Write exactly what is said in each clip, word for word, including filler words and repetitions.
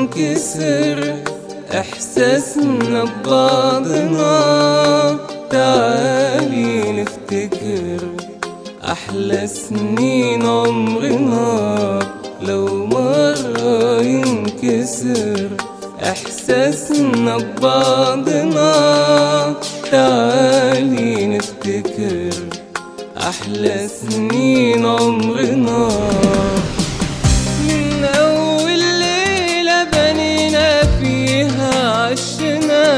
ينكسر إحساسنا ببعضنا، تعالي نفتكر أحلى سنين عمرنا. لو مرة ينكسر إحساسنا ببعضنا، تعالي نفتكر أحلى سنين عمرنا. من أول ليلة بنينا فيها عشنا،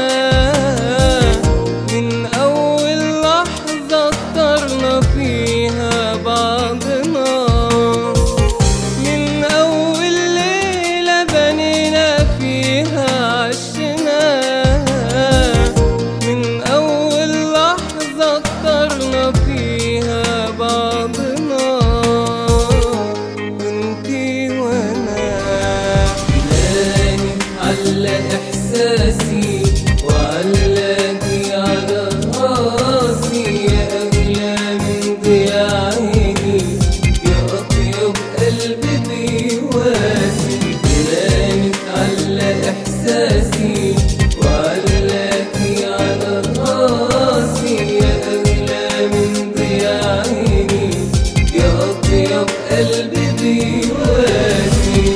من أول لحظة اخترنا فيها بعضنا. من أول ليلة بنينا فيها عشنا، من أول لحظة اخترنا فيها بعضنا. وانتي وانا بلاني على احساسي وعلاكي على راسي، يا اغلى من ضياع عيني، يا اطيب قلبي بيواسي. بلاني على احساسي وعلاكي على راسي، يا اغلى من ضياع عيني، يا اطيب قلبي بيواسي.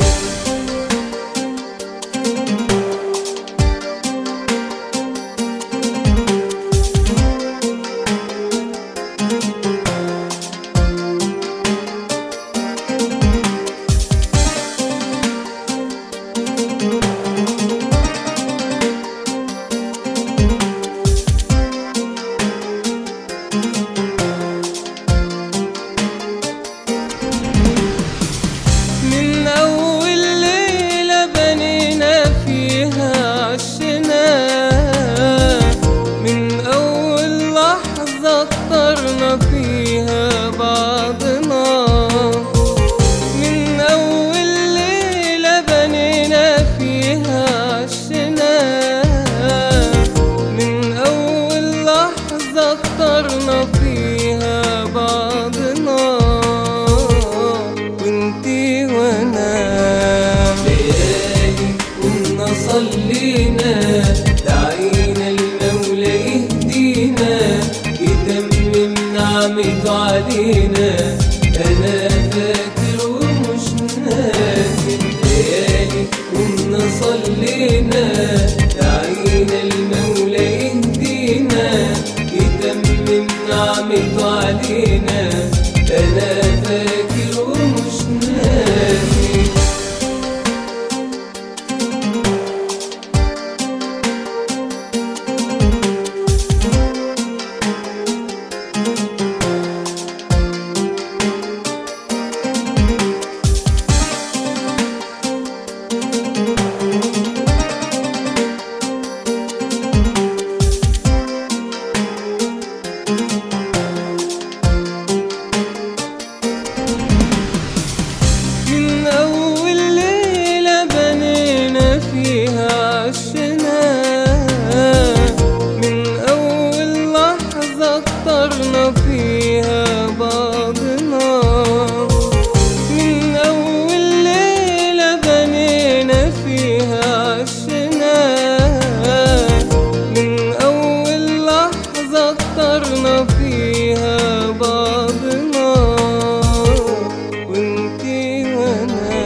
من أول ليلة بنينا فيها عشنا، من أول لحظة اخترنا فيها بعضنا. من أول ليلة بنينا فيها عشنا، من أول لحظة اخترنا فيها بعضنا. وانتي وانا ليالي كنا صلينا، دعينا المولى يهدينا، يتمم نعمته علينا. انا فاكر ومش ناسي، ليالي كنا صلينا، دعينا المولى يهدينا، يتمم نعمته علينا. انا فاكر ومش ناسي. من أول ليلة بنينا فيها عشنا، من أول لحظة اخترنا فيها بعضنا. من أول ليلة بنينا فيها عشنا، من أول لحظة اخترنا فيها بعضنا. وانتي وانا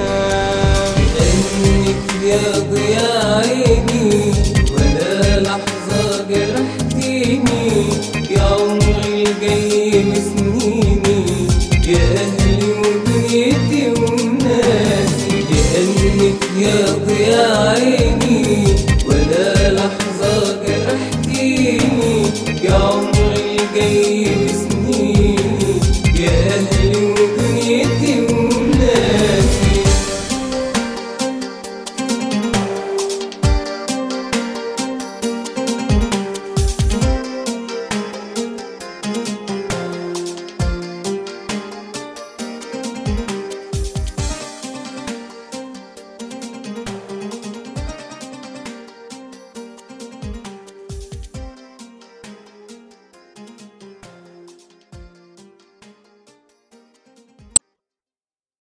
لأنك يا ضياع عيني، ولا لحظة جرحتيني، يا عمري الجاي بسنيني، يا أهلي ودنيتي وناسي. لأنك يا